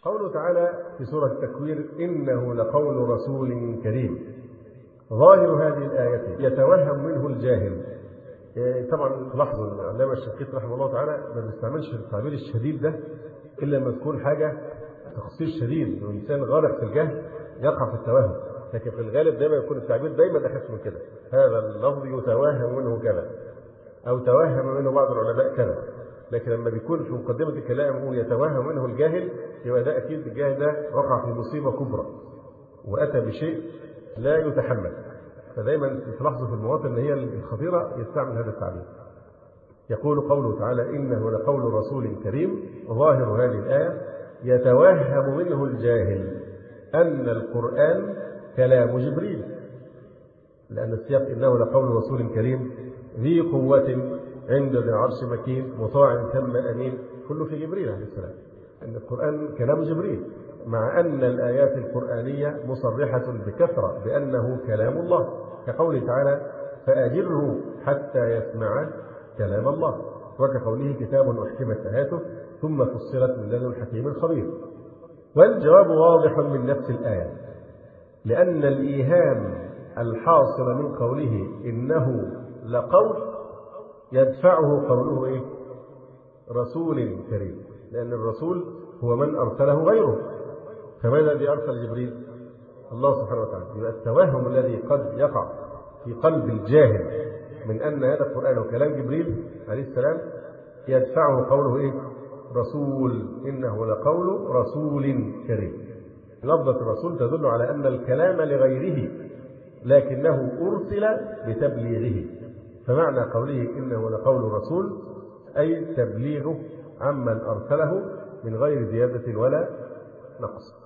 قوله تعالى في سورة التكوير: إنه لقول رسول كريم. ظاهر هذه الآية يتوهم منه الجاهل. طبعا تلاحظوا ان العلامة الشنقيطي رحمه الله تعالى ما بيستعملش التعبير الشديد ده إلا لما تكون حاجة تخصيص شديد وإنسان غارق في الجهل يقع في التوهم، لكن في الغالب دايما يكون التعبير دايما أخف من كده. هذا اللفظ يتوهم منه كذا، أو توهم منه بعض العلماء كذا. لكن لما بيكون في مقدمة الكلام هو يتوهم منه الجاهل، يبقى ده أكيد الجاهل ده وقع في مصيبة كبرى وأتى بشيء لا يتحمل. فدايما تلاحظوا في المواطن اللي هي الخطيرة يستعمل هذا التعبير. يقول قوله تعالى: إنه لقول رسول كريم. ظاهر هذه الآية يتوهم منه الجاهل أن القرآن كلام جبريل، لأن السياق إنه لقول رسول كريم ذي قوة عند ذي العرش مكين مطاع ثم أمين، كله في جبريل عليه السلام. أن القرآن كلام جبريل، مع أن الآيات القرآنية مصرحة بكثرة بأنه كلام الله، كقوله تعالى: فأجره حتى يسمع كلام الله، وكقوله: كتاب أحكمت آياته ثم فصلت من لدن حكيم خبير. والجواب واضح من نفس الآية، لأن الإيهام الحاصل من قوله إنه لقول يدفعه قوله إيه؟ رسول كريم، لأن الرسول هو من أرسله غيره. فماذا الذي أرسل جبريل؟ الله سبحانه وتعالى. يبقى التوهم الذي قد يقع في قلب الجاهل من أن هذا القرآن كلام جبريل عليه السلام يدفعه قوله إيه؟ رسول. إنه لقول رسول كريم. لفظة الرسول تدل على أن الكلام لغيره لكنه أرسل لتبليغه. فمعنى قوله إنه لقول رسول أي تبليغه عمن أرسله من غير زيادة ولا نقص.